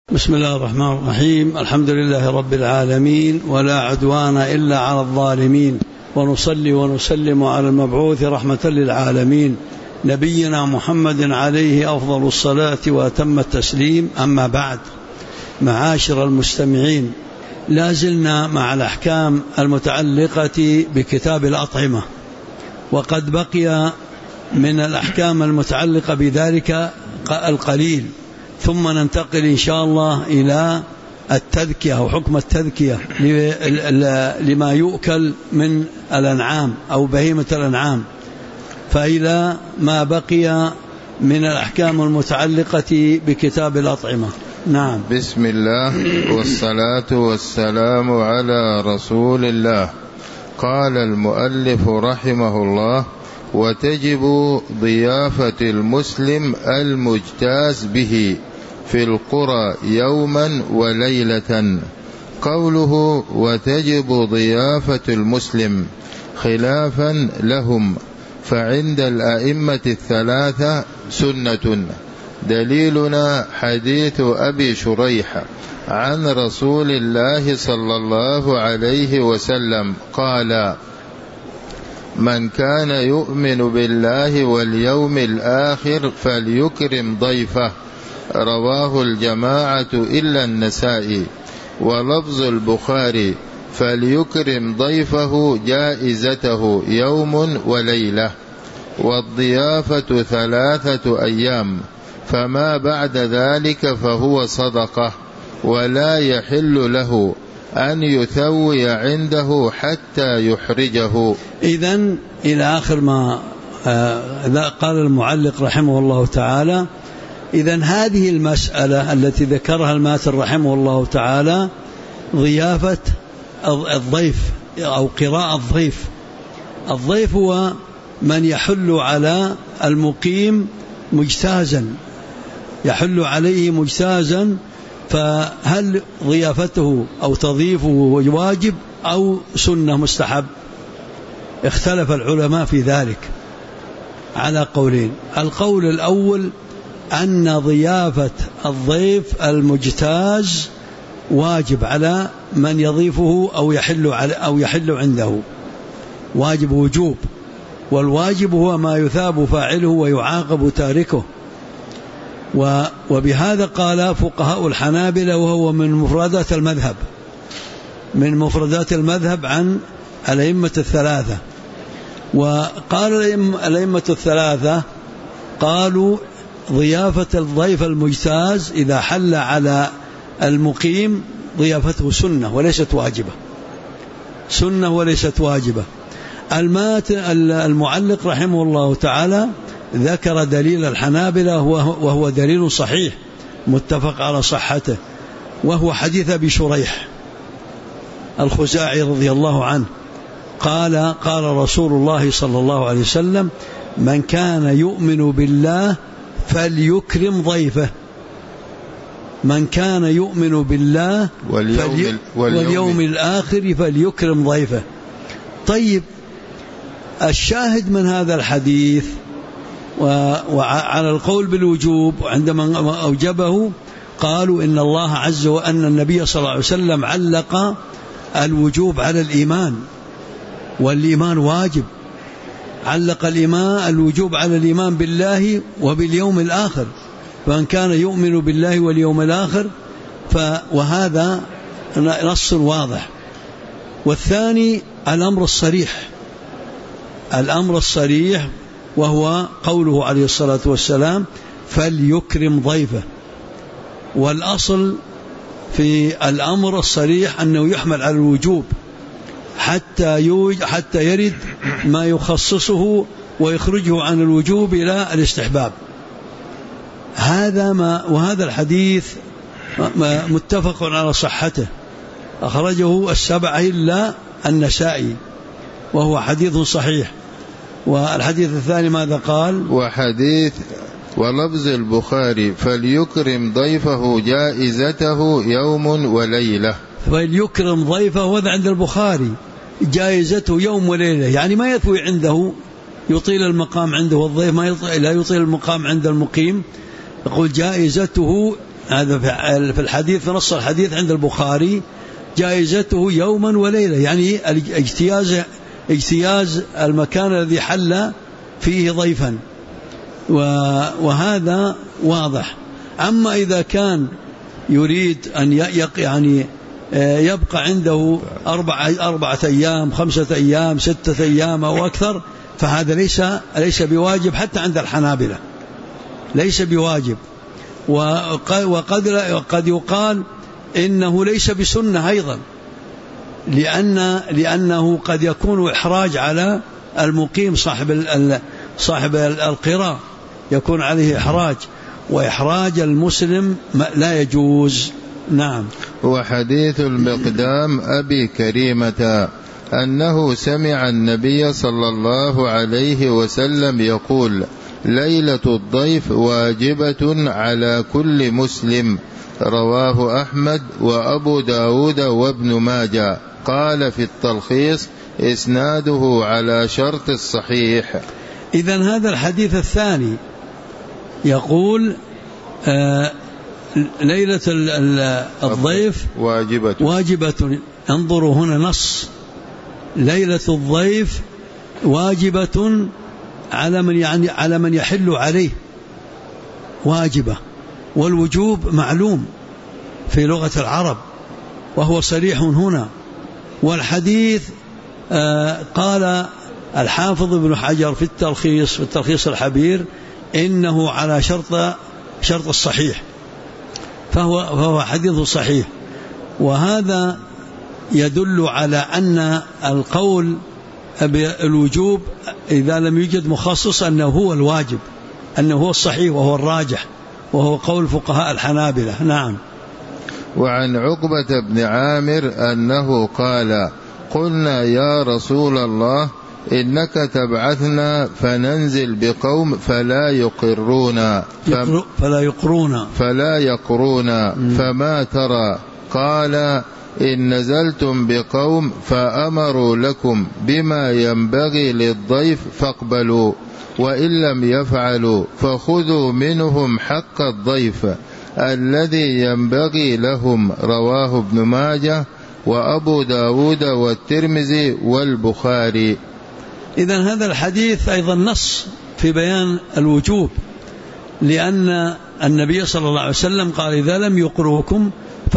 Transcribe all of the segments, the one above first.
بسم الله الرحمن الرحيم. الحمد لله رب العالمين، ولا عدوان إلا على الظالمين، ونصلي ونسلم على المبعوث رحمة للعالمين نبينا محمد عليه أفضل الصلاة وأتم التسليم. أما بعد، معاشر المستمعين، لا زلنا مع الأحكام المتعلقة بكتاب الأطعمة، وقد بقي من الأحكام المتعلقة بذلك القليل، ثم ننتقل إن شاء الله إلى التذكية أو حكم التذكية لما يؤكل من الأنعام أو بهيمة الأنعام، فإلى ما بقي من الأحكام المتعلقة بكتاب الأطعمة. نعم. بسم الله والصلاة والسلام على رسول الله. قال المؤلف رحمه الله: وتجب ضيافة المسلم المجتاز به في القرى يوما وليلة. قوله وتجب ضيافة المسلم خلافا لهم، فعند الأئمة الثلاثة سنة. دليلنا حديث أبي شريح عن رسول الله صلى الله عليه وسلم قال: من كان يؤمن بالله واليوم الآخر فليكرم ضيفه. رواه الجماعة إلا النسائي. ولفظ البخاري: فليكرم ضيفه جائزته يوم وليلة. والضيافة 3 أيام، فما بعد ذلك فهو صدقة، ولا يحل له أن يثوي عنده حتى يحرجه. إذن إلى آخر ما قال المعلق رحمه الله تعالى. إذن هذه المسألة التي ذكرها الماتر رحمه الله تعالى، ضيافة الضيف أو قراءة الضيف. الضيف هو من يحل على المقيم مجتازا، يحل عليه مجتازا، فهل ضيافته أو تضيفه واجب أو سنة مستحب؟ اختلف العلماء في ذلك على قولين. القول الأول أن ضيافة الضيف المجتاز واجب على من يضيفه أو يحل عنده، واجب وجوب، والواجب هو ما يثاب فاعله ويعاقب تاركه. وبهذا قال فقهاء الحنابلة، وهو من مفردات المذهب عن الأئمة الثلاثة. وقال الأئمة الثلاثة قالوا ضيافة الضيف المجتاز إذا حل على المقيم ضيافته سنة وليست واجبة، سنة وليست واجبة. المعلق رحمه الله تعالى ذكر دليل الحنابلة، وهو دليل صحيح متفق على صحته، وهو حديث أبي شريح الخزاعي رضي الله عنه قال رسول الله صلى الله عليه وسلم: من كان يؤمن بالله فليكرم ضيفه. من كان يؤمن بالله واليوم الآخر فليكرم ضيفه. طيب، الشاهد من هذا الحديث وعلى القول بالوجوب، عندما أوجبه قالوا إن الله عز وجل أن النبي صلى الله عليه وسلم علق الوجوب على الإيمان، والإيمان واجب، علق الوجوب على الإيمان بالله وباليوم الآخر، فمن كان يؤمن بالله واليوم الآخر وهذا نص واضح. والثاني الأمر الصريح، وهو قوله عليه الصلاة والسلام: فليكرم ضيفه. والأصل في الأمر الصريح أنه يحمل على الوجوب حتى يرد ما يخصصه ويخرجه عن الوجوب إلى الاستحباب. وهذا الحديث متفق على صحته، أخرجه 7 إلا النسائي، وهو حديث صحيح. والحديث الثاني ماذا قال؟ ولفظ البخاري: فليكرم ضيفه جائزته يوم وليلة. فليكرم ضيفه، وهذا عند البخاري جائزته يوم وليلة، يعني ما يثوي عنده، يطيل المقام عنده، والضيف لا يطيل المقام عند المقيم. يقول جائزته هذا في الحديث، في نص الحديث عند البخاري جائزته يوما وليلة، يعني اجتياز المكان الذي حل فيه ضيفا، وهذا واضح. أما إذا كان يريد أن يعني يبقى عنده 4 أيام 5 أيام 6 أيام أو أكثر، فهذا ليس بواجب حتى عند الحنابلة، ليس بواجب. وقد يقال إنه ليس بسنة أيضا، لأنه قد يكون إحراج على المقيم صاحب القراء، يكون عليه إحراج، وإحراج المسلم لا يجوز. نعم. وحديث المقدام أبي كريمة أنه سمع النبي صلى الله عليه وسلم يقول: ليلة الضيف واجبة على كل مسلم، رواه أحمد وأبو داود وابن ماجه. قال في التلخيص: إسناده على شرط الصحيح. إذن هذا الحديث الثاني يقول ليلة الضيف واجبة. انظروا هنا نص: ليلة الضيف واجبة على من يحل عليه، واجبة. والوجوب معلوم في لغة العرب وهو صريح هنا. والحديث قال الحافظ ابن حجر في التلخيص الحبير إنه على شرط الصحيح، فهو حديث صحيح. وهذا يدل على أن القول بالوجوب إذا لم يوجد مخصص أنه هو الواجب، أنه هو الصحيح وهو الراجح، وهو قول فقهاء الحنابلة. نعم. وعن عقبة بن عامر أنه قال: قلنا يا رسول الله إنك تبعثنا فننزل بقوم فلا يقرون فما ترى؟ قال: إن نزلتم بقوم فأمروا لكم بما ينبغي للضيف فاقبلوا، وإن لم يفعلوا فخذوا منهم حق الضيف الذي ينبغي لهم، رواه ابن ماجه وأبو داود والترمذي والبخاري. إذن هذا الحديث أيضا نص في بيان الوجوب، لأن النبي صلى الله عليه وسلم قال: إذا لم يقروكم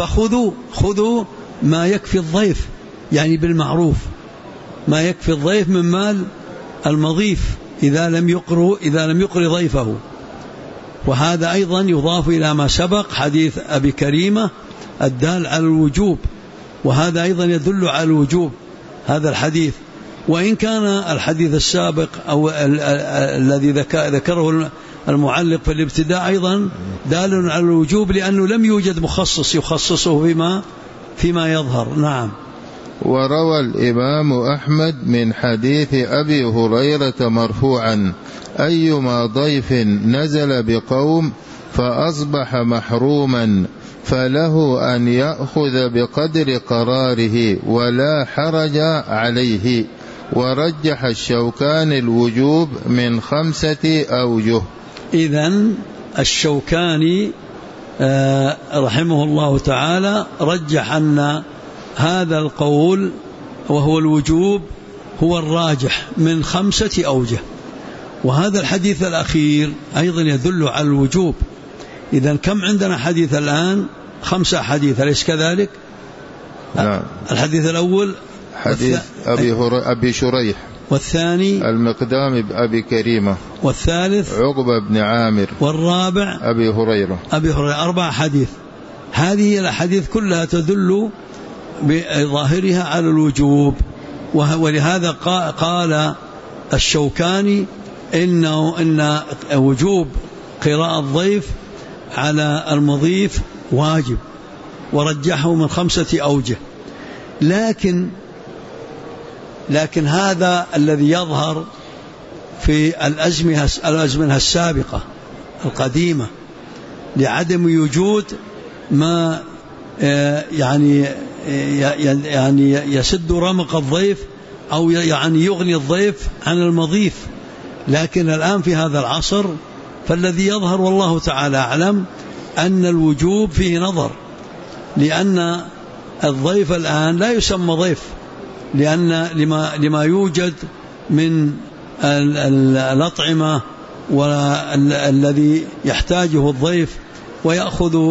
فخذوا ما يكفي الضيف، يعني بالمعروف، ما يكفي الضيف من مال المضيف إذا لم يقر ضيفه. وهذا أيضا يضاف إلى ما سبق حديث أبي كريمة الدال على الوجوب، وهذا أيضا يدل على الوجوب هذا الحديث. وإن كان الحديث السابق أو الذي ذكره المعلق في الابتداء أيضا دال على الوجوب، لأنه لم يوجد مخصص يخصصه فيما يظهر. نعم. وروى الإمام أحمد من حديث أبي هريرة مرفوعا: أيما ضيف نزل بقوم فأصبح محروما فله أن يأخذ بقدر قراره ولا حرج عليه. ورجح الشوكاني الوجوب من 5 أوجه. إذن الشوكاني رحمه الله تعالى رجح أن هذا القول وهو الوجوب هو الراجح من 5 أوجه. وهذا الحديث الأخير أيضا يدل على الوجوب. إذن كم عندنا حديث الآن؟ 5 أحاديث، أليس كذلك؟ نعم. الحديث الأول حديث أبي شريح، والثاني المقدام بأبي كريمة، والثالث عقبة بن عامر، والرابع أبي هريرة. 4 حديث. هذه الأحاديث كلها تدل بظاهرها على الوجوب. ولهذا قال الشوكاني إن وجوب قراءة الضيف على المضيف واجب، ورجحه من 5 أوجه. لكن هذا الذي يظهر في الأزمنة السابقة القديمة لعدم وجود ما يعني يسد رمق الضيف أو يعني يغني الضيف عن المضيف. لكن الآن في هذا العصر فالذي يظهر والله تعالى أعلم أن الوجوب فيه نظر، لأن الضيف الآن لا يسمى ضيف، لأن لما يوجد من الأطعمة والذي يحتاجه الضيف، ويأخذ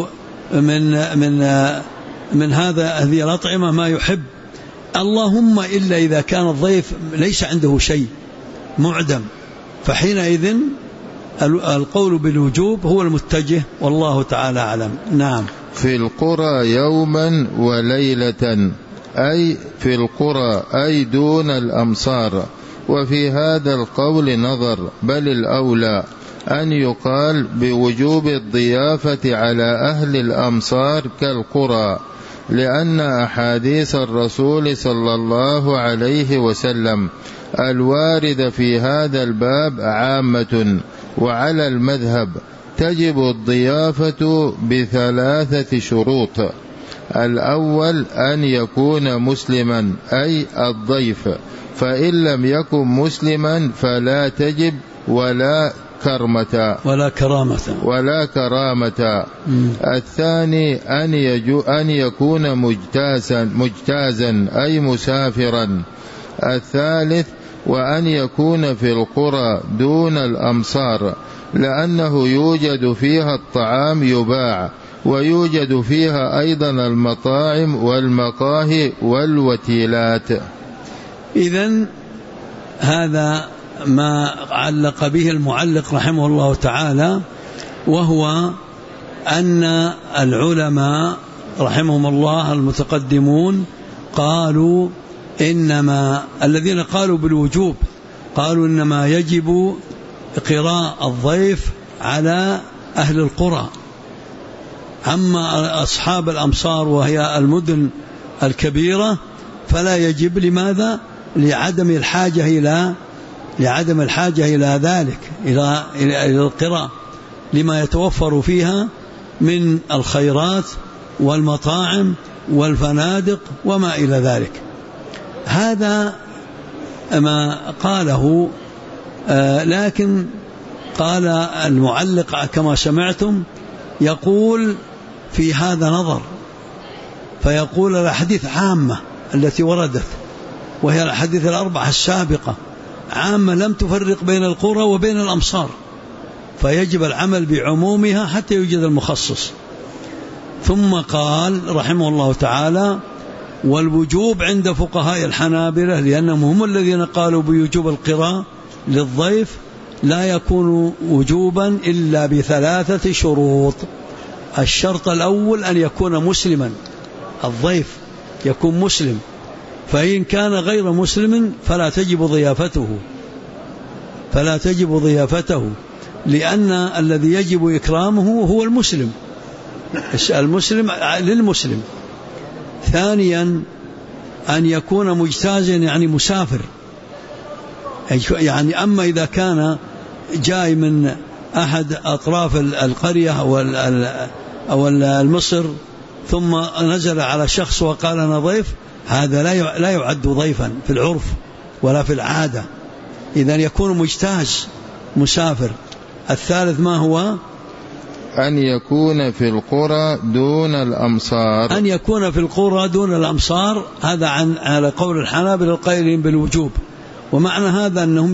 من هذه الأطعمة ما يحب، اللهم إلا إذا كان الضيف ليس عنده شيء معدم، فحينئذ القول بالوجوب هو المتجه، والله تعالى أعلم. نعم. في القرى يوما وليلة، أي في القرى أي دون الأمصار. وفي هذا القول نظر، بل الأولى أن يقال بوجوب الضيافة على أهل الأمصار كالقرى، لأن أحاديث الرسول صلى الله عليه وسلم الوارد في هذا الباب عامة، وعلى المذهب تجب الضيافة ب3 شروط. الأول أن يكون مسلما، أي الضيف، فإن لم يكن مسلما فلا تجب ولا كرامة. الثاني أن يكون مجتازا أي مسافرا. الثالث وأن يكون في القرى دون الأمصار، لأنه يوجد فيها الطعام يباع، ويوجد فيها أيضا المطاعم والمقاهي والوتيلات. إذن هذا ما علق به المعلق رحمه الله تعالى، وهو أن العلماء رحمهم الله المتقدمون قالوا إنما الذين قالوا بالوجوب قالوا إنما يجب قراء الضيف على أهل القرى، أما أصحاب الأمصار وهي المدن الكبيرة فلا يجب. لماذا؟ لعدم الحاجة إلى ذلك، إلى القراء، لما يتوفر فيها من الخيرات والمطاعم والفنادق وما إلى ذلك. هذا ما قاله، لكن قال المعلق كما سمعتم يقول في هذا نظر، فيقول الأحاديث عامة التي وردت، وهي الأحاديث 4 السابقة عامة لم تفرق بين القرى وبين الأمصار، فيجب العمل بعمومها حتى يوجد المخصص. ثم قال رحمه الله تعالى: والوجوب عند فقهاء الحنابلة، لأنهم هم الذين قالوا بوجوب القراء للضيف، لا يكون وجوبا إلا ب3 شروط. الشرط الأول أن يكون مسلما، الضيف يكون مسلم، فإن كان غير مسلم فلا تجب ضيافته، لأن الذي يجب إكرامه هو المسلم للمسلم. ثانيا أن يكون مجتازا، يعني مسافر، يعني أما إذا كان جاي من أحد أطراف القرية أو المصر ثم نزل على شخص وقال أنا ضيف، هذا لا يعد ضيفا في العرف ولا في العادة، إذن يكون مجتاز مسافر. الثالث ما هو؟ أن يكون في القرى دون الأمصار. أن يكون في القرى دون الأمصار، هذا على قول الحنابلة القائلين بالوجوب. ومعنى هذا أنهم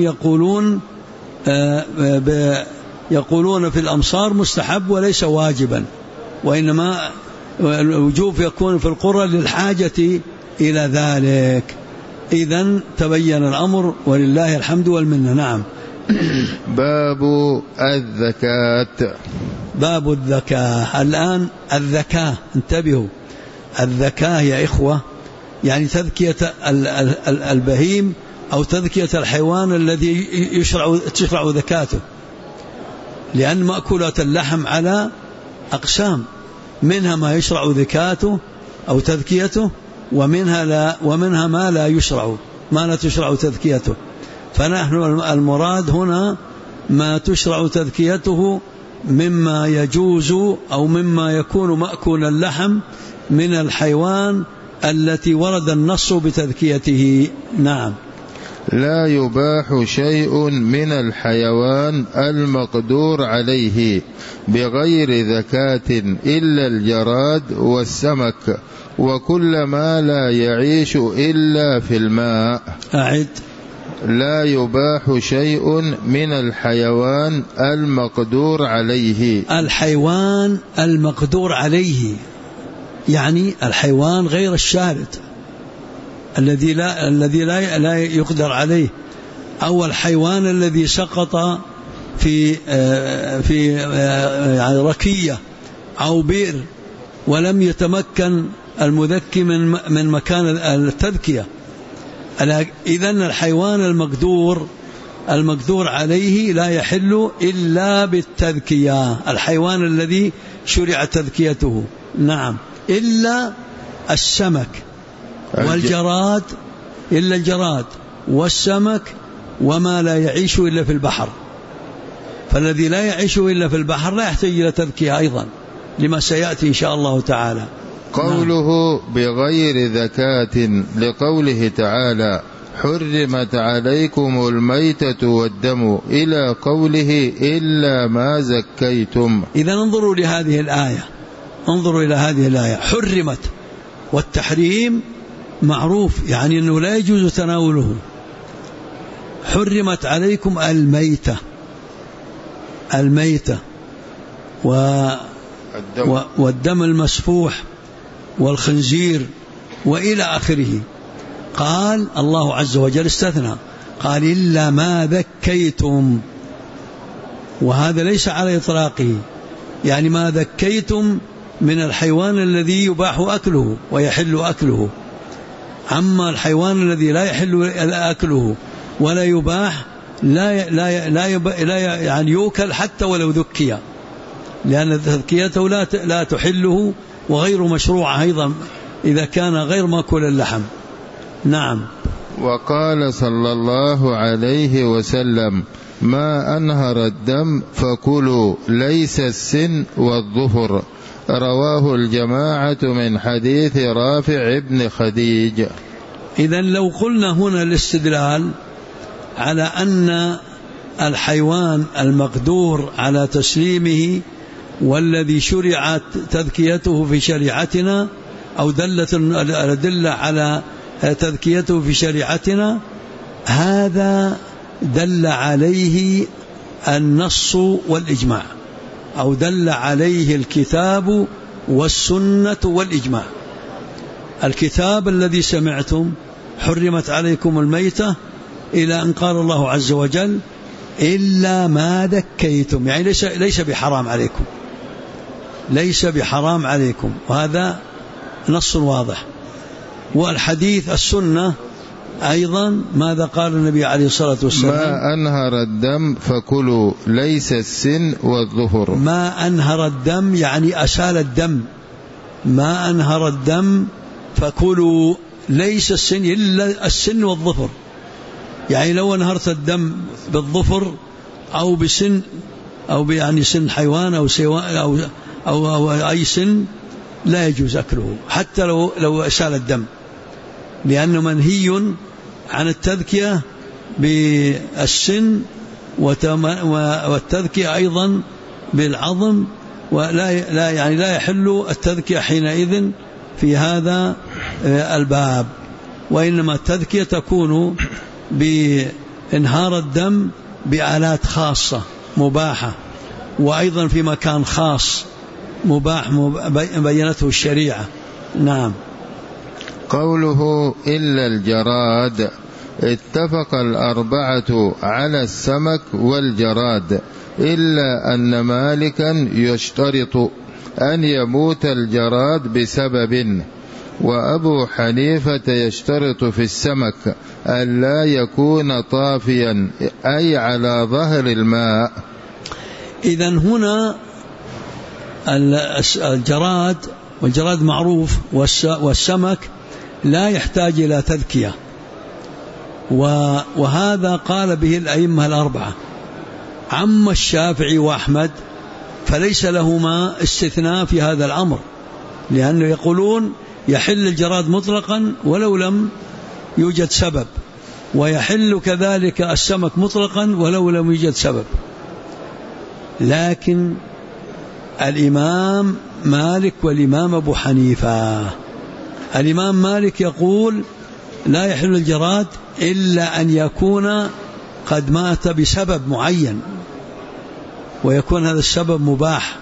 يقولون في الأمصار مستحب وليس واجبا، وإنما الوجوب يكون في القرى للحاجة إلى ذلك. إذن تبين الأمر ولله الحمد والمنة. نعم. باب الزكاة. باب الزكاة. الآن الزكاة، انتبهوا، الزكاة يا إخوة يعني تذكية البهيم أو تذكية الحيوان الذي تشرع زكاته، لأن مأكولات اللحم على أقسام، منها ما يشرع زكاته أو تذكيته، ومنها ما لا يشرع، ما لا تشرع تذكيته. فنحن المراد هنا ما تشرع تذكيته مما يجوز أو مما يكون مأكول اللحم من الحيوان التي ورد النص بتذكيته. نعم. لا يباح شيء من الحيوان المقدور عليه بغير زكاة إلا الجراد والسمك وكل ما لا يعيش إلا في الماء. أعد. لا يباح شيء من الحيوان المقدور عليه. الحيوان المقدور عليه يعني الحيوان غير الشارد الذي لا يقدر عليه، أو الحيوان الذي سقط في يعني ركية أو بئر ولم يتمكن المذكي من مكان التذكية. إذن الحيوان المقدور عليه لا يحل إلا بالتذكية، الحيوان الذي شرع تذكيته. نعم، إلا السمك والجراد، إلا الجراد والسمك وما لا يعيش إلا في البحر. فالذي لا يعيش إلا في البحر لا يحتاج إلى تذكية أيضا لما سيأتي إن شاء الله تعالى. قوله بغير زكاة لقوله تعالى حرمت عليكم الميتة والدم إلى قوله إلا ما زكيتم. إذا انظروا لهذه الآية، انظروا إلى هذه الآية. حرمت، والتحريم معروف يعني أنه لا يجوز تناوله. حرمت عليكم الميتة والدم المسفوح والخنزير وإلى آخره. قال الله عز وجل استثنى، قال إلا ما ذكيتم، وهذا ليس على إطلاقه، يعني ما ذكيتم من الحيوان الذي يباح أكله ويحل أكله. أما الحيوان الذي لا يحل أكله ولا يباح لا يعني يؤكل حتى ولو ذكي، لأن تذكيته لا تحله وغير مشروع أيضا إذا كان غير مأكول اللحم. نعم. وقال صلى الله عليه وسلم ما أنهر الدم فكلوا ليس السن والظفر، رواه الجماعة من حديث رافع بن خديج. إذن لو قلنا هنا الاستدلال على أن الحيوان المقدور على تسليمه والذي شرعت تذكيته في شريعتنا أو دلت الأدلة على تذكيته في شريعتنا، هذا دل عليه النص والإجماع، أو دل عليه الكتاب والسنة والإجماع. الكتاب الذي سمعتم حرمت عليكم الميتة إلى أن قال الله عز وجل إلا ما ذكيتم، يعني ليس بحرام عليكم، ليس بحرام عليكم، وهذا نص واضح. والحديث السنة أيضا ماذا قال النبي عليه الصلاة والسلام؟ ما أنهر الدم فكلوا ليس السن والظهر. ما أنهر الدم يعني أسال الدم، ما أنهر الدم فكلوا ليس السن إلا السن والظفر، يعني لو انهرت الدم بالظفر أو بسن أو يعني سن حيوان أو أي سن لا يجوز أكله حتى لو أسال الدم، لأنه منهي عن التذكية بالسن والتذكية أيضا بالعظم، لا يحل التذكية حينئذ في هذا الباب، وإنما التذكية تكون بإنهار الدم بآلات خاصة مباحة، وأيضا في مكان خاص مباح بينته الشريعة. نعم. قوله إلا الجراد، اتفق الأربعة على السمك والجراد، إلا أن مالكا يشترط أن يموت الجراد بسبب، وأبو حنيفة يشترط في السمك ألا يكون طافيا أي على ظهر الماء. إذن هنا الجراد والجراد معروف، والسمك لا يحتاج إلى تذكية، وهذا قال به الأئمة الأربعة. عم الشافعي وأحمد فليس لهما استثناء في هذا الأمر، لأنه يقولون يحل الجراد مطلقا ولو لم يوجد سبب، ويحل كذلك السمك مطلقا ولو لم يوجد سبب. لكن الإمام مالك والإمام أبو حنيفة، الإمام مالك يقول لا يحل الجراد إلا أن يكون قد مات بسبب معين ويكون هذا السبب مباح.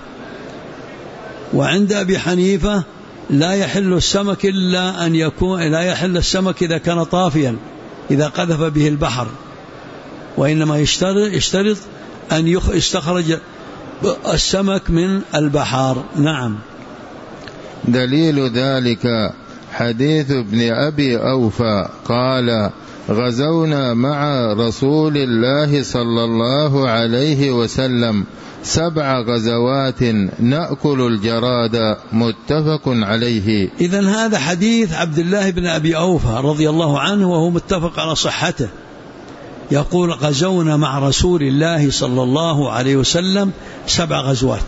وعند أبي حنيفة لا يحل السمك إلا أن يكون، لا يحل السمك إذا كان طافيا إذا قذف به البحر، وإنما يشترط أن يستخرج السمك من البحر. نعم. دليل ذلك حديث ابن أبي أوفى قال غزونا مع رسول الله صلى الله عليه وسلم 7 غزوات نأكل الجراد، متفق عليه. إذن هذا حديث عبد الله بن أبي أوفى رضي الله عنه وهو متفق على صحته، يقول غزونا مع رسول الله صلى الله عليه وسلم 7 غزوات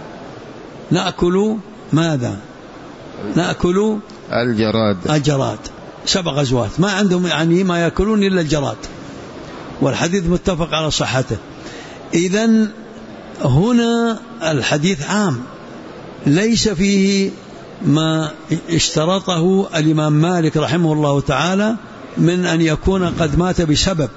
نأكل ماذا؟ نأكل الجراد. 7 غزوات ما عندهم يعني ما يأكلون إلا الجراد، والحديث متفق على صحته. إذن هنا الحديث عام ليس فيه ما اشترطه الإمام مالك رحمه الله تعالى من أن يكون قد مات بسبب،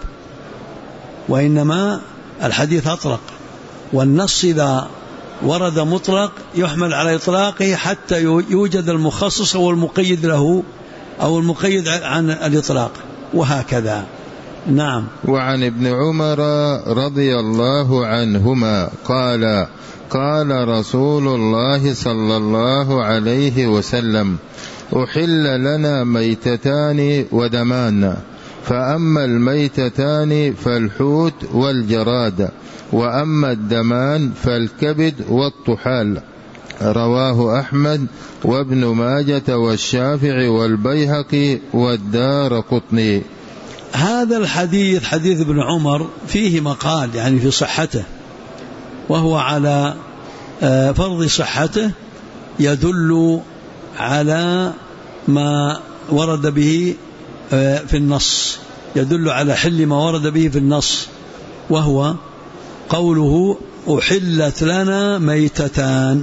وإنما الحديث أطلق، والنص إذا ورد مطلق يحمل على إطلاقه حتى يوجد المخصص أو المقيد له أو المقيد عن الإطلاق، وهكذا. نعم. وعن ابن عمر رضي الله عنهما قال قال رسول الله صلى الله عليه وسلم أحل لنا ميتتان ودمان، فأما الميتتان فالحوت والجراد، وأما الدمان فالكبد والطحال. رواه أحمد وابن ماجة والشافعي والبيهقي والدارقطني. هذا الحديث حديث ابن عمر فيه مقال يعني في صحته، وهو على فرض صحته يدل على ما ورد به في النص، يدل على حل ما ورد به في النص، وهو قوله أحلت لنا ميتتان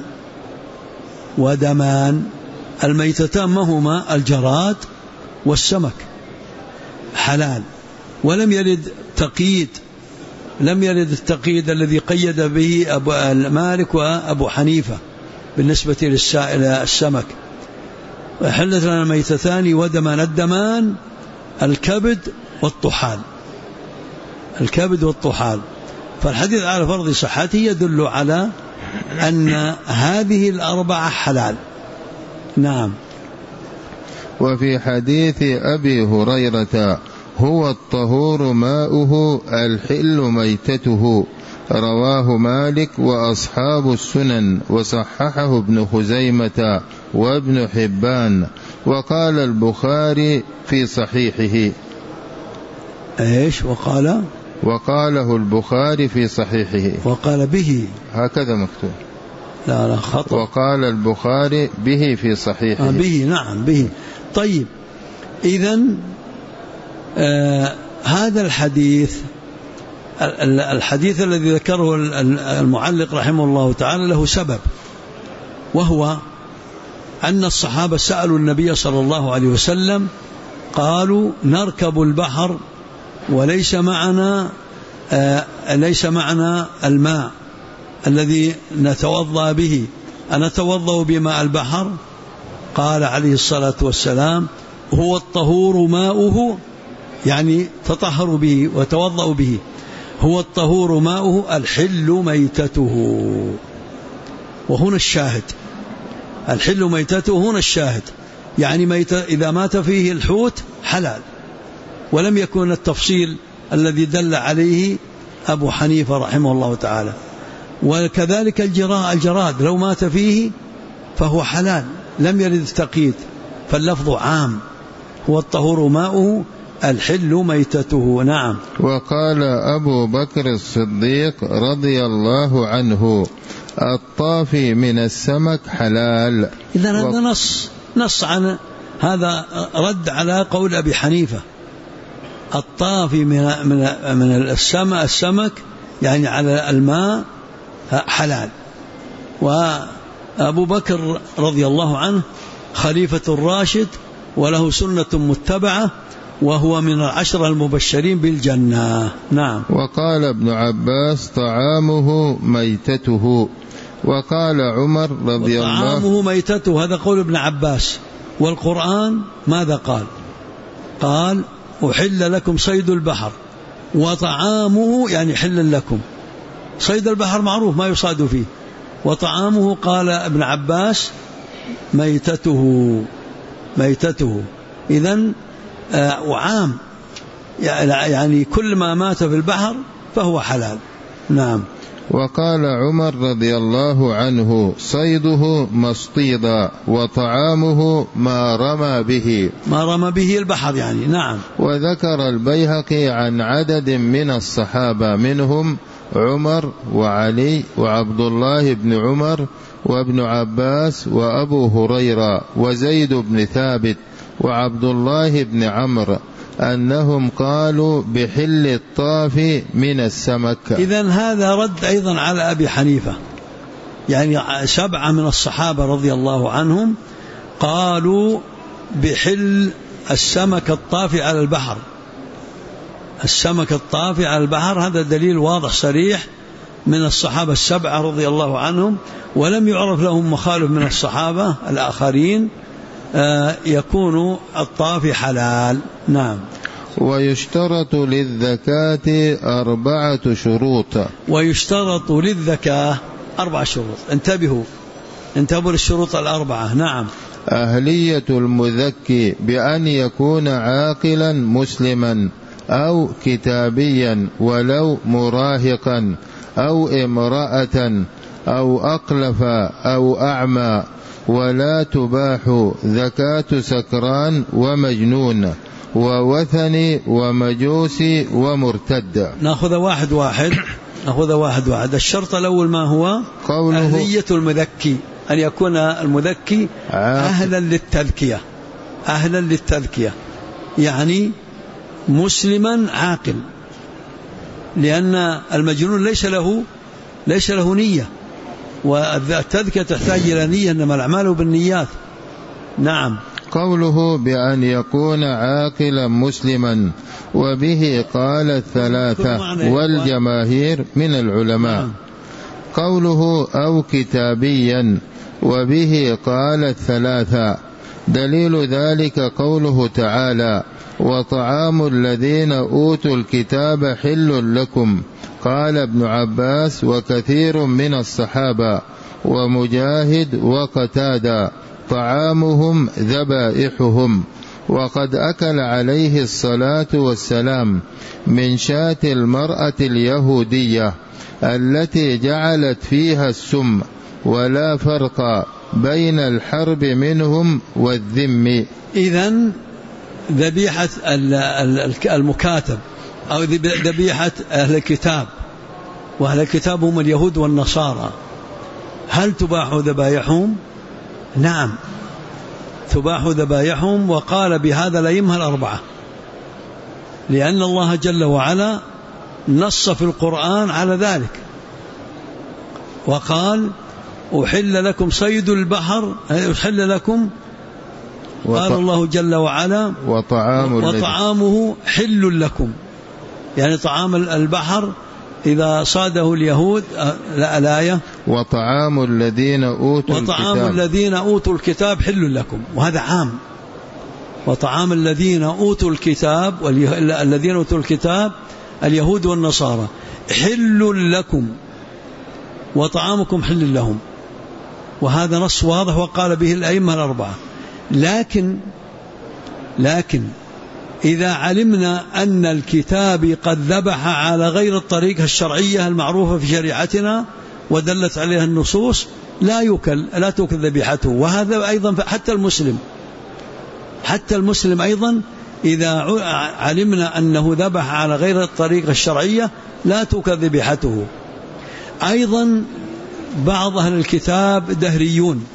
ودمان. الميتتان ما هما؟ الجراد والسمك، حلال. ولم يرد تقييد، لم يرد التقييد الذي قيد به أبو مالك وأبو حنيفة بالنسبة للسمك. أحلت لنا ميتتان ودمان. الدمان الكبد والطحال، الكبد والطحال. فالحديث على فرض صحته يدل على أن هذه الأربعة حلال. نعم. وفي حديث أبي هريرة هو الطهور ماؤه الحل ميتته، رواه مالك وأصحاب السنن، وصححه ابن خزيمة وابن حبان، وقال البخاري في صحيحه. إيش وقاله البخاري في صحيحه، وقال به، هكذا مكتوب. لا خطأ. وقال البخاري به في صحيحه. به، نعم به. طيب، إذن هذا الحديث الذي ذكره المعلق رحمه الله تعالى له سبب، وهو أن الصحابة سألوا النبي صلى الله عليه وسلم قالوا نركب البحر وليس معنا الماء الذي نتوضأ به، أنتوضأ بماء البحر؟ قال عليه الصلاة والسلام هو الطهور ماؤه، يعني تطهر به وتوضأ به، هو الطهور ماؤه الحل ميتته. وهنا الشاهد، الحل ميتته هنا الشاهد، يعني ميتة إذا مات فيه الحوت حلال، ولم يكن التفصيل الذي دل عليه أبو حنيفة رحمه الله تعالى. وكذلك الجراد لو مات فيه فهو حلال، لم يرد التقييد، فاللفظ عام، هو الطهور ماؤه الحل ميتته. نعم. وقال أبو بكر الصديق رضي الله عنه الطافي من السمك حلال. إذن هذا نص عن هذا، رد على قول أبي حنيفة الطافي من السمك يعني على الماء حلال. وأبو بكر رضي الله عنه خليفة الراشد وله سنة متبعة، وهو من 10 المبشرين بالجنة. نعم. وقال ابن عباس طعامه ميتته. وقال عمر رضي الله عنه طعامه ميتته، هذا قول ابن عباس. والقرآن ماذا قال؟ قال أحل لكم صيد البحر وطعامه، يعني حل لكم. صيد البحر معروف ما يصاد فيه، وطعامه قال ابن عباس ميتته. إذن وعام، يعني كل ما مات في البحر فهو حلال. نعم. وقال عمر رضي الله عنه صيده مصطيدا وطعامه ما رمى به البحر يعني. نعم. وذكر البيهقي عن عدد من الصحابة منهم عمر وعلي وعبد الله بن عمر وابن عباس وأبو هريرة وزيد بن ثابت وعبد الله بن عمرو أنهم قالوا بحل الطاف من السمك. إذن هذا رد أيضا على أبي حنيفة، يعني 7 من الصحابة رضي الله عنهم قالوا بحل السمك الطافي على البحر. السمك الطافي على البحر هذا دليل واضح صريح من الصحابة 7 رضي الله عنهم، ولم يعرف لهم مخالف من الصحابة الآخرين يكون الطافي حلال. نعم. ويشترط للزكاة 4 شروط. ويشترط للزكاة 4 شروط. انتبهوا للشروط 4. نعم. أهلية المزكي بأن يكون عاقلا مسلما أو كتابيا ولو مراهقا أو امرأة أو أقلف أو أعمى، ولا تباح زكاة سكران ومجنون ووثني ومجوسي ومرتد. نأخذ واحد واحد. الشرط الأول ما هو؟ أهلية المذكي، أن يكون المذكي أهلا للتذكية، يعني مسلما عاقل، لأن المجنون ليس له نية، والتذكية تحتاج إلى نية، إنما الأعمال بالنيات. نعم. قوله بأن يكون عاقلا مسلما وبه قال 3 والجماهير من العلماء. نعم. قوله أو كتابيا وبه قال 3 دليل ذلك قوله تعالى وطعام الذين أوتوا الكتاب حل لكم. قال ابن عباس وكثير من الصحابة ومجاهد وقتادة طعامهم ذبائحهم، وقد أكل عليه الصلاة والسلام من شاة المرأة اليهودية التي جعلت فيها السم، ولا فرق بين الحرب منهم والذم. إذن ذبيحة المكاتب أو ذبيحة أهل الكتاب، وأهل الكتاب هم اليهود والنصارى، هل تباح ذبائحهم؟ نعم تباح ذبائحهم. وقال بهذا الأئمة 4، لأن الله جل وعلا نص في القرآن على ذلك، وقال أحل لكم صيد البحر، أحل لكم، قال الله جل وعلا وطعامه حل لكم، يعني طعام البحر إذا صاده اليهود. الآية وطعام الذين أوتوا الكتاب حل لكم، وهذا عام. وطعام الذين أوتوا الكتاب، والذين أوتوا الكتاب اليهود والنصارى حل لكم وطعامكم حل لهم، وهذا نص واضح وقال به الأئمة 4. لكن إذا علمنا أن الكتاب قد ذبح على غير الطريقة الشرعية المعروفة في شريعتنا ودلت عليها النصوص لا توكل ذبيحته. وهذا أيضا حتى المسلم أيضا إذا علمنا أنه ذبح على غير الطريقة الشرعية لا توكل ذبيحته. أيضا بعض أهل الكتاب دهريون،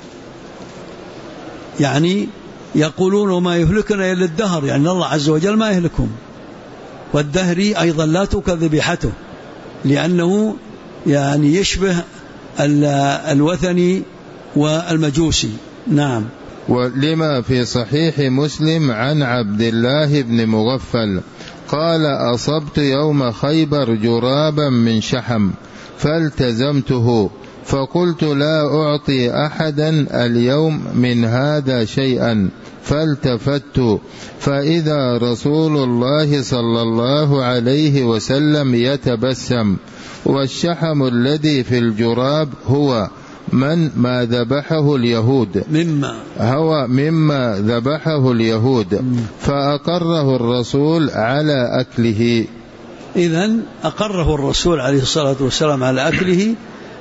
يعني يقولون وما يهلكنا إلا الدهر، يعني الله عز وجل ما يهلكهم، والدهري أيضا لا تؤكل ذبيحته لأنه يعني يشبه الوثني والمجوسي. نعم. ولما في صحيح مسلم عن عبد الله بن مغفل قال أصبت يوم خيبر جرابا من شحم فالتزمته فقلت لا أعطي أحدا اليوم من هذا شيئا فالتفت فإذا رسول الله صلى الله عليه وسلم يتبسم والشحم الذي في الجراب هو ما ذبحه اليهود مما ذبحه اليهود فأقره الرسول على أكله. إذن أقره الرسول عليه الصلاة والسلام على أكله،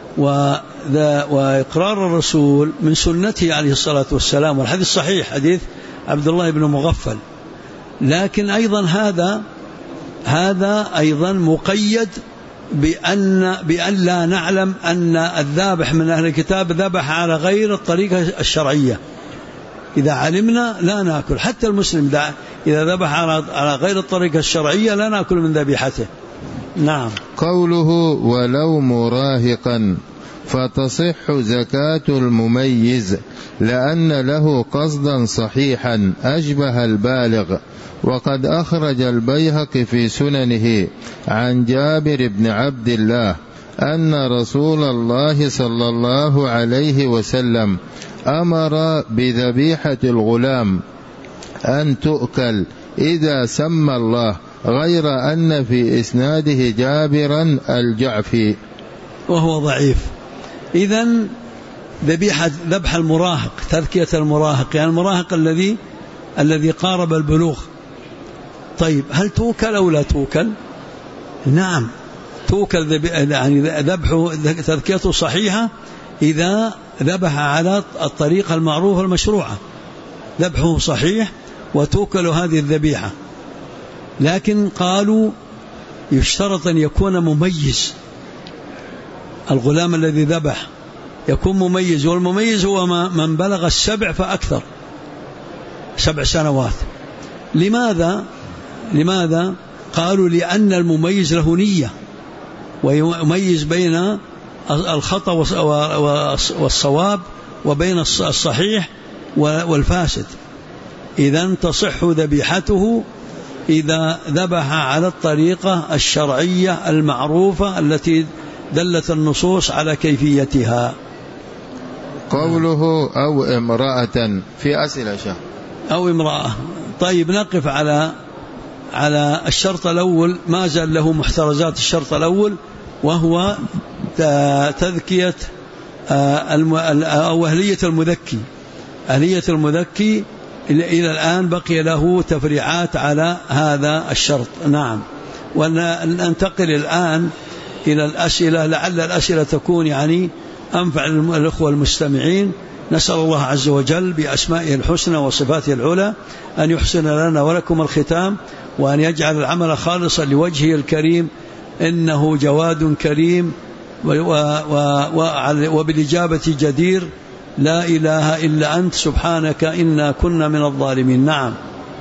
وإقرار الرسول من سنته عليه الصلاة والسلام، والحديث صحيح حديث عبد الله بن مغفل. لكن أيضا هذا أيضا مقيد بأن لا نعلم أن الذابح من أهل الكتاب ذبح على غير الطريقة الشرعية. إذا علمنا لا نأكل، حتى المسلم إذا ذبح على غير الطريقة الشرعية لا نأكل من ذبيحته. نعم. قوله ولو مراهقا فتصح زكاة المميز لأن له قصدا صحيحا أشبه البالغ. وقد أخرج البيهقي في سننه عن جابر بن عبد الله أن رسول الله صلى الله عليه وسلم أمر بذبيحة الغلام أن تؤكل إذا سمى الله، غير أن في إسناده جابرا الجعفي وهو ضعيف. إذن ذبح المراهق، تذكية المراهق، يعني المراهق الذي قارب البلوغ. طيب هل توكل أو لا توكل؟ نعم توكل، يعني ذبحه تذكيته صحيحة إذا ذبح على الطريقة المعروفة المشروعة، ذبحه صحيح وتوكل هذه الذبيحة. لكن قالوا يشترط أن يكون مميز، الغلام الذي ذبح يكون مميز، والمميز هو من بلغ 7 فأكثر، 7 سنوات. لماذا؟ قالوا لأن المميز له نية ويميز بين الخطأ والصواب وبين الصحيح والفاسد. إذن تصح ذبيحته إذا ذبح على الطريقة الشرعية المعروفة التي دلت النصوص على كيفيتها. قوله أو امرأة في أسئلة أو امرأة. طيب نقف على الشرط الأول، ما زال له محترزات الشرط الأول، وهو تذكية أو أهلية المذكي. أهلية المذكي إلى الآن بقي له تفريعات على هذا الشرط. نعم. وننتقل الآن إلى الأسئلة، لعل الأسئلة تكون يعني أنفع الأخوة المستمعين. نسأل الله عز وجل بأسمائه الحسنى وصفاته العلى أن يحسن لنا ولكم الختام، وأن يجعل العمل خالصا لوجهه الكريم، إنه جواد كريم وبالإجابة جدير. لا إله إلا أنت سبحانك إنا كنا من الظالمين. نعم.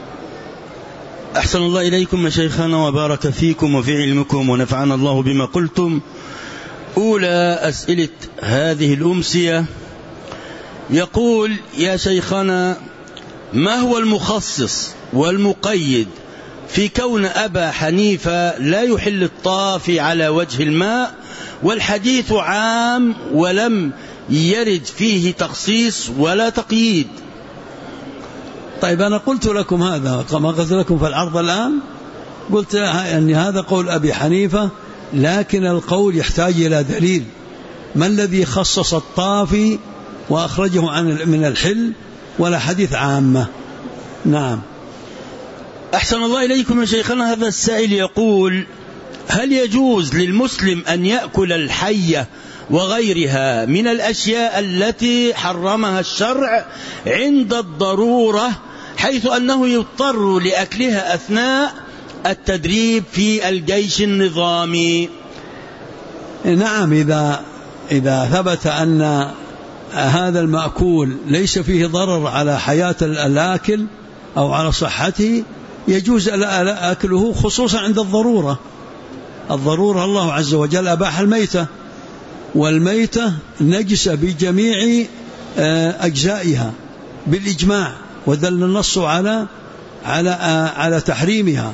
أحسن الله إليكم مشايخنا وبارك فيكم وفي علمكم ونفعنا الله بما قلتم. أولى أسئلة هذه الأمسية يقول: يا شيخنا، ما هو المخصص والمقيد في كون أبا حنيفة لا يحل الطافي على وجه الماء، والحديث عام ولم يرد فيه تخصيص ولا تقييد؟ طيب أنا قلت لكم هذا كما قلت لكم في العرض الآن، قلت أن هذا قول أبي حنيفة، لكن القول يحتاج إلى دليل. ما الذي خصص الطافي وأخرجه من الحل ولا حديث عامة؟ نعم. أحسن الله إليكم يا شيخنا. هذا السائل يقول: هل يجوز للمسلم أن يأكل الحية وغيرها من الأشياء التي حرمها الشرع عند الضرورة، حيث أنه يضطر لأكلها أثناء التدريب في الجيش النظامي؟ نعم، إذا ثبت أن هذا المأكول ليس فيه ضرر على حياة الآكل أو على صحته يجوز أكله خصوصا عند الضرورة. الضرورة الله عز وجل أباح الميتة، والميتة نجسة بجميع أجزائها بالإجماع، ودل النص على تحريمها.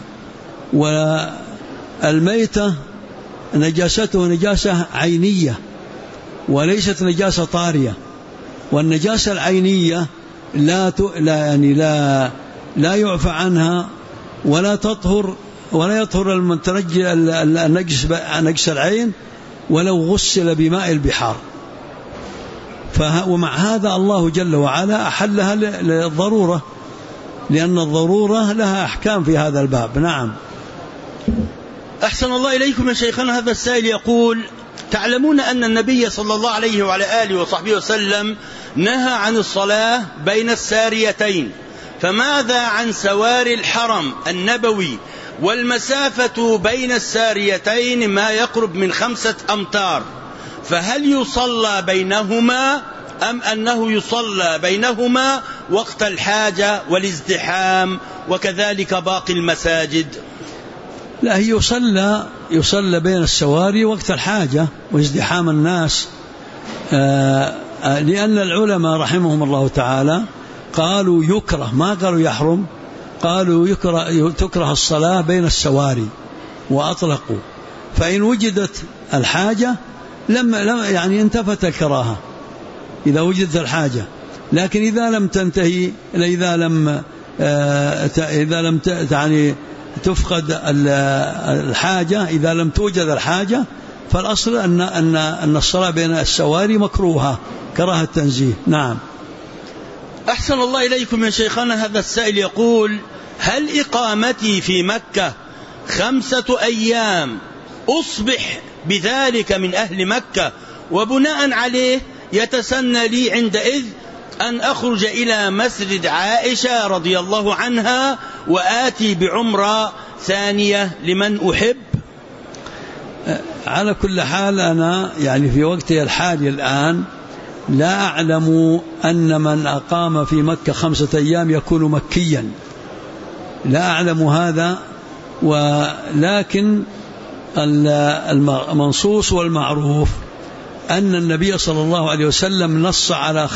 والميتة نجاسته نجاسة عينية وليست نجاسة طارية، والنجاسة العينية لا يعفى عنها ولا تطهر ولا يطهر نجس العين ولو غسل بماء البحار. ومع هذا الله جل وعلا أحلها للضرورة، لأن الضرورة لها أحكام في هذا الباب. نعم. أحسن الله إليكم يا شيخنا. هذا السائل يقول: تعلمون أن النبي صلى الله عليه وعلى آله وصحبه وسلم نهى عن الصلاة بين الساريتين، فماذا عن سواري الحرم النبوي والمسافة بين الساريتين ما يقرب من 5 أمتار، فهل يصلى بينهما أم أنه يصلى بينهما وقت الحاجة والازدحام وكذلك باقي المساجد؟ لا، يصلى بين السواري وقت الحاجة وازدحام الناس، لأن العلماء رحمهم الله تعالى قالوا يكره، ما قالوا يحرم، قالوا تكره الصلاة بين السواري وأطلقوا. فإن وجدت الحاجة يعني انتفت الكراهة إذا وجدت الحاجة، لكن إذا لم تنتهي، إذا لم يعني تفقد الحاجة، إذا لم توجد الحاجة، فالأصل أن الصلاة بين السواري مكروهة كراهة تنزيه. نعم. أحسن الله إليكم يا شيخنا. هذا السائل يقول: هل إقامتي في مكة 5 أيام أصبح بذلك من أهل مكة، وبناء عليه يتسنى لي عندئذ أن أخرج إلى مسجد عائشة رضي الله عنها وآتي بعمرة ثانية لمن أحب؟ على كل حال أنا يعني في وقتي الحالي الآن لا أعلم أن من أقام في مكة 5 أيام يكون مكيا، لا أعلم هذا، ولكن المنصوص والمعروف أن النبي صلى الله عليه وسلم نص على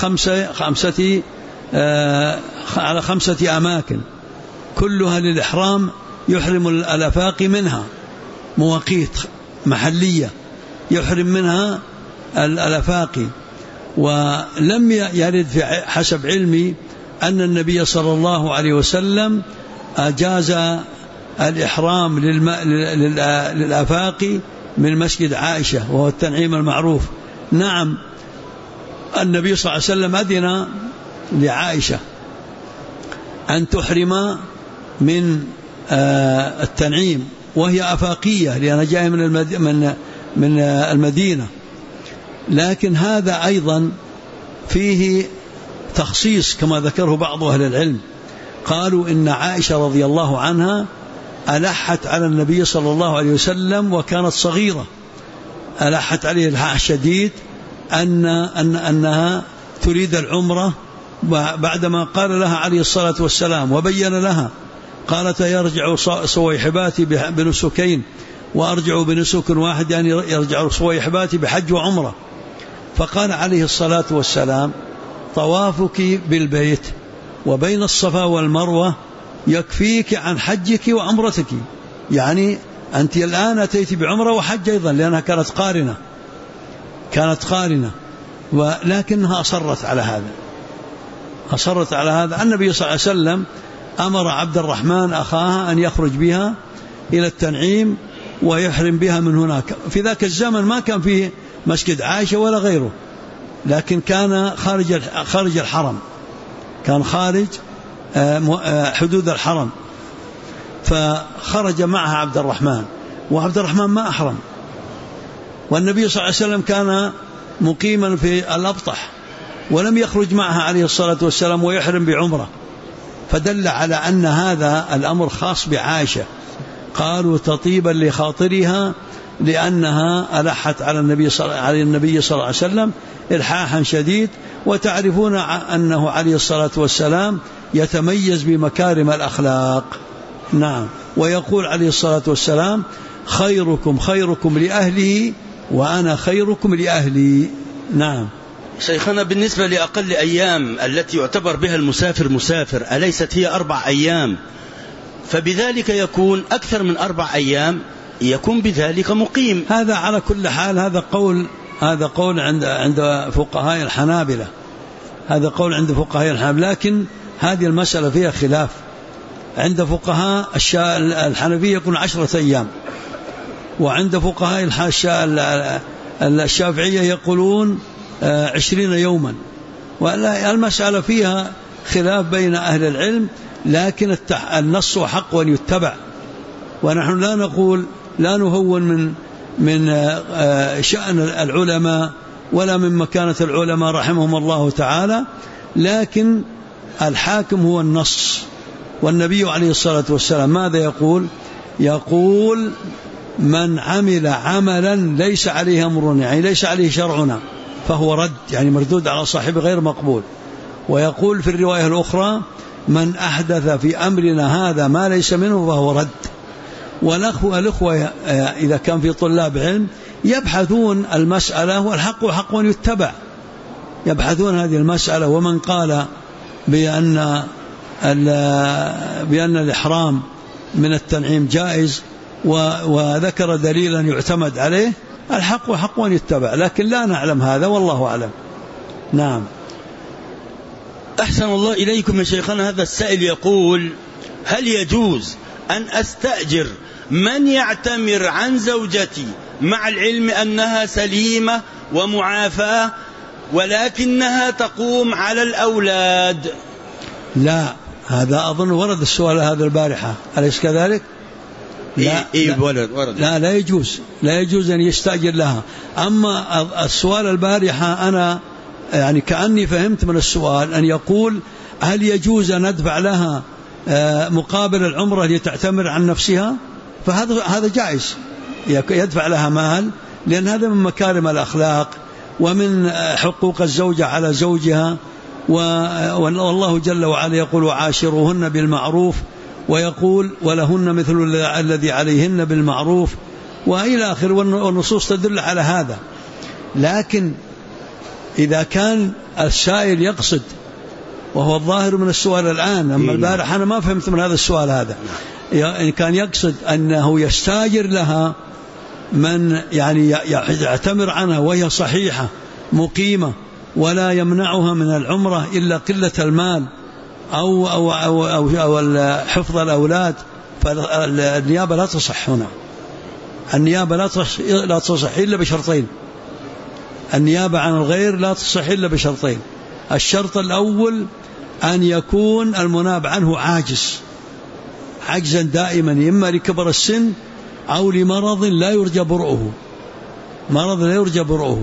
5 أماكن كلها للإحرام يحرم الأفاقي منها، مواقيت محلية يحرم منها الأفاقي. ولم يرد في حسب علمي أن النبي صلى الله عليه وسلم أجاز الإحرام للأفاقي من مسجد عائشة وهو التنعيم المعروف. نعم، النبي صلى الله عليه وسلم أذن لعائشة أن تحرم من التنعيم وهي أفاقية لأنها جاء من المدينة، لكن هذا أيضا فيه تخصيص كما ذكره بعض أهل العلم، قالوا إن عائشة رضي الله عنها ألحت على النبي صلى الله عليه وسلم وكانت صغيرة، ألحت عليه إلحاح شديد أنها تريد العمرة، بعدما قال لها عليه الصلاة والسلام وبين لها، قالت: يرجع صويحباتي بنسكين وأرجع بنسك واحد، يعني يرجع صويحباتي بحج وعمرة. فقال عليه الصلاة والسلام: طوافك بالبيت وبين الصفا والمروة يكفيك عن حجك وعمرتك، يعني أنت الآن أتيت بعمرة وحج أيضا، لأنها كانت قارنة، ولكنها أصرت على هذا. النبي صلى الله عليه وسلم أمر عبد الرحمن أخاها أن يخرج بها إلى التنعيم ويحرم بها من هناك. في ذاك الزمن ما كان فيه مسجد عائشة ولا غيره، لكن كان خارج الحرم، كان خارج حدود الحرم، فخرج معها عبد الرحمن، وعبد الرحمن ما أحرم، والنبي صلى الله عليه وسلم كان مقيما في الأبطح ولم يخرج معها عليه الصلاة والسلام ويحرم بعمرة، فدل على أن هذا الأمر خاص بعائشة. قالوا تطيبا لخاطرها لأنها ألحت على النبي صلى الله عليه وسلم إلحاحا شديد، وتعرفون أنه عليه الصلاة والسلام يتميز بمكارم الأخلاق، نعم. ويقول عليه الصلاة والسلام: خيركم خيركم لأهله وأنا خيركم لأهلي. نعم. شيخنا، بالنسبة لأقل أيام التي يعتبر بها المسافر مسافر، أليست هي 4 أيام؟ فبذلك يكون أكثر من 4 أيام يكون بذلك مقيم. هذا على كل حال هذا قول عند فقهاء الحنابلة، هذا قول عند فقهاء الحنابلة، لكن هذه المسألة فيها خلاف. عند فقهاء الحنفية يكون 10 أيام، وعند فقهاء الشافعية يقولون 20 يوما. والمسألة فيها خلاف بين أهل العلم، لكن النص حق وأن يتبع. ونحن لا نقول لا نهون من شأن العلماء ولا من مكانة العلماء رحمهم الله تعالى، لكن الحاكم هو النص. والنبي عليه الصلاة والسلام ماذا يقول؟ يقول: من عمل عملا ليس عليه أمرنا، يعني ليس عليه شرعنا، فهو رد، يعني مردود على صاحبه غير مقبول. ويقول في الرواية الأخرى: من أحدث في أمرنا هذا ما ليس منه فهو رد. والأخوة إذا كان في طلاب علم يبحثون المسألة، والحق حق يتبع، يبحثون هذه المسألة. ومن قال بأن الإحرام من التنعيم جائز وذكر دليلا يعتمد عليه، الحق حق يتبع، لكن لا نعلم هذا، والله أعلم. نعم. أحسن الله إليكم يا شيخنا. هذا السائل يقول: هل يجوز أن أستأجر من يعتمر عن زوجتي مع العلم أنها سليمة ومعافاة ولكنها تقوم على الأولاد؟ لا، هذا أظن ورد السؤال هذا البارحة، أليس كذلك؟ لا ورد. لا يجوز أن يستأجر لها. أما السؤال البارحة أنا يعني كأني فهمت من السؤال أن يقول: هل يجوز أن ندفع لها مقابل العمرة لتعتمر عن نفسها؟ فهذا جائز، يدفع لها مال، لأن هذا من مكارم الأخلاق ومن حقوق الزوجة على زوجها. والله جل وعلا يقول: وعاشروهن بالمعروف، ويقول: ولهن مثل الذي عليهن بالمعروف، وإلى آخر. والنصوص تدل على هذا. لكن إذا كان السائل يقصد، وهو الظاهر من السؤال الآن، أما البارح أنا ما فهمت من هذا السؤال هذا، إن كان يقصد أنه يستاجر لها من يعني يعتمر عنها وهي صحيحة مقيمة ولا يمنعها من العمرة إلا قلة المال أو حفظ الأولاد، فالنيابة لا تصح هنا. النيابة لا تصح إلا بشرطين. النيابة عن الغير لا تصح إلا بشرطين. الشرط الأول أن يكون المناب عنه عاجزا دائما، إما لكبر السن أو لمرض لا يرجى برؤه،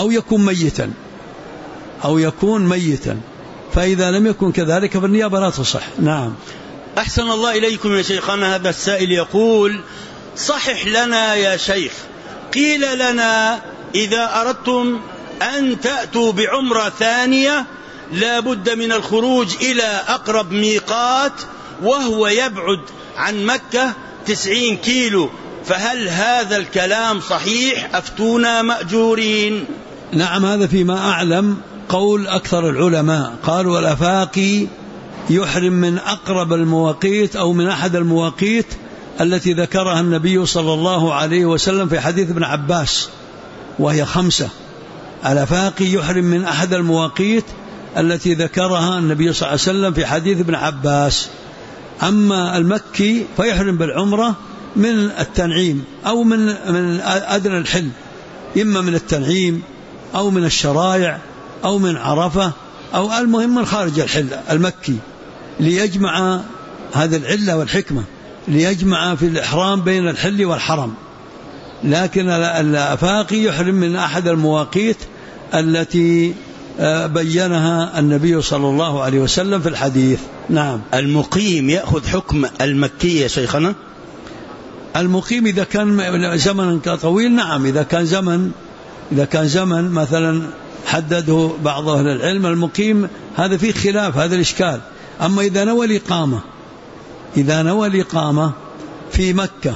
أو يكون ميتا. فإذا لم يكن كذلك فالنيابة لا تصح. نعم. أحسن الله إليكم يا شيخنا. هذا السائل يقول: صحح لنا يا شيخ، قيل لنا إذا أردتم أن تأتوا بعمرة ثانية لا بد من الخروج إلى أقرب ميقات وهو يبعد عن مكة 90 كيلو، فهل هذا الكلام صحيح؟ أفتونا مأجورين. نعم، هذا فيما أعلم قول أكثر العلماء، قالوا: الأفاقي يحرم من أقرب المواقيت أو من أحد المواقيت التي ذكرها النبي صلى الله عليه وسلم في حديث ابن عباس، وهي 5. الأفاقي يحرم من أحد المواقيت التي ذكرها النبي صلى الله عليه وسلم في حديث ابن عباس. أما المكي فيحرم بالعمرة من التنعيم أو من أدنى الحل، إما من التنعيم أو من الشرائع أو من عرفة، أو المهم من خارج الحل المكي، ليجمع هذه العلة والحكمة، ليجمع في الإحرام بين الحل والحرم. لكن الأفاقي يحرم من أحد المواقيت التي بينها النبي صلى الله عليه وسلم في الحديث. نعم. المقيم يأخذ حكم المكي يا شيخنا؟ المقيم إذا كان زمن طويل نعم. إذا كان زمن مثلا حدده بعض أهل العلم المقيم، هذا فيه خلاف، هذا الإشكال. أما إذا نوى الإقامة إذا نوى الإقامة في مكة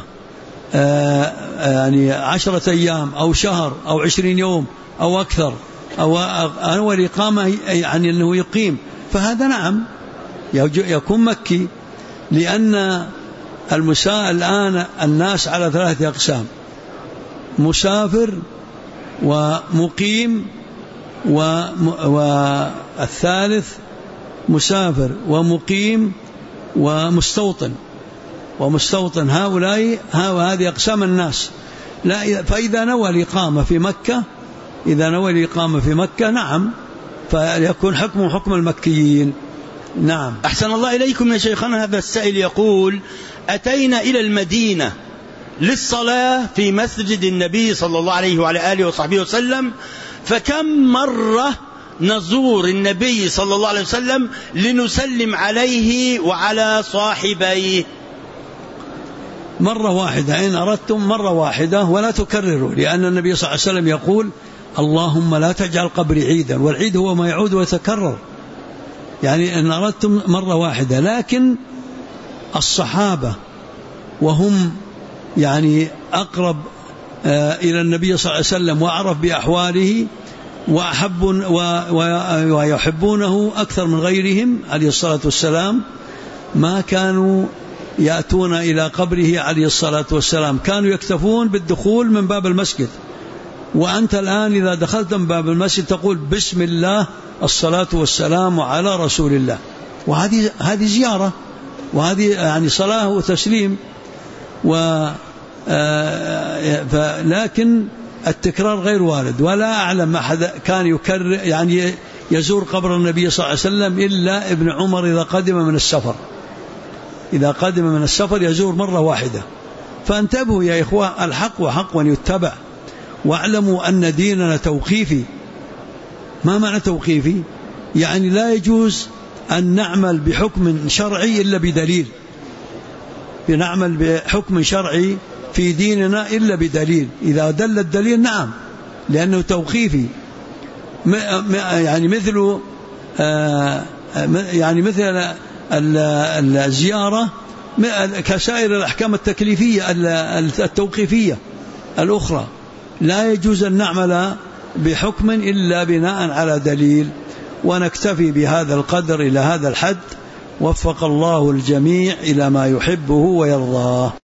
يعني 10 أيام أو شهر أو 20 يوم أو أكثر، أو نوى الإقامة يعني أنه يقيم، فهذا نعم يكون مكي. لأن الآن الناس على 3 أقسام: مسافر ومقيم، والثالث مسافر ومقيم ومستوطن. هؤلاء هذه أقسام الناس. لا، فإذا نوى الإقامة في مكة نعم، فيكون حكمه حكم المكيين. نعم. أحسن الله إليكم يا شيخنا. هذا السائل يقول: أتينا إلى المدينة للصلاة في مسجد النبي صلى الله عليه وعلى آله وصحبه وسلم، فكم مرة نزور النبي صلى الله عليه وسلم لنسلم عليه وعلى صاحبيه؟ مرة واحدة، إن أردتم مرة واحدة ولا تكرروا، لأن النبي صلى الله عليه وسلم يقول: اللهم لا تجعل قبري عيدا، والعيد هو ما يعود ويتكرر. يعني إن أردتم مرة واحدة. لكن الصحابة وهم يعني أقرب إلى النبي صلى الله عليه وسلم وأعرف بأحواله ويحبونه أكثر من غيرهم عليه الصلاة والسلام، ما كانوا يأتون إلى قبره عليه الصلاة والسلام، كانوا يكتفون بالدخول من باب المسجد. وأنت الآن إذا دخلت من باب المسجد تقول: بسم الله، الصلاة والسلام على رسول الله. وهذه زيارة، وهذه يعني صلاة وتسليم. لكن التكرار غير وارد، ولا أعلم أحد كان يكرر يعني يزور قبر النبي صلى الله عليه وسلم إلا ابن عمر إذا قدم من السفر يزور مرة واحدة. فانتبهوا يا إخوة، الحق وحق يتبع، واعلموا أن ديننا توقيفي. ما معنى توقيفي؟ يعني لا يجوز أن نعمل بحكم شرعي إلا بدليل، نعمل بحكم شرعي في ديننا إلا بدليل. إذا دل الدليل نعم، لأنه توقيفي. يعني مثل الزيارة كسائر الأحكام التكليفية التوقيفية الأخرى، لا يجوز أن نعمل بحكم إلا بناء على دليل. ونكتفي بهذا القدر إلى هذا الحد، وفق الله الجميع إلى ما يحبه ويرضاه.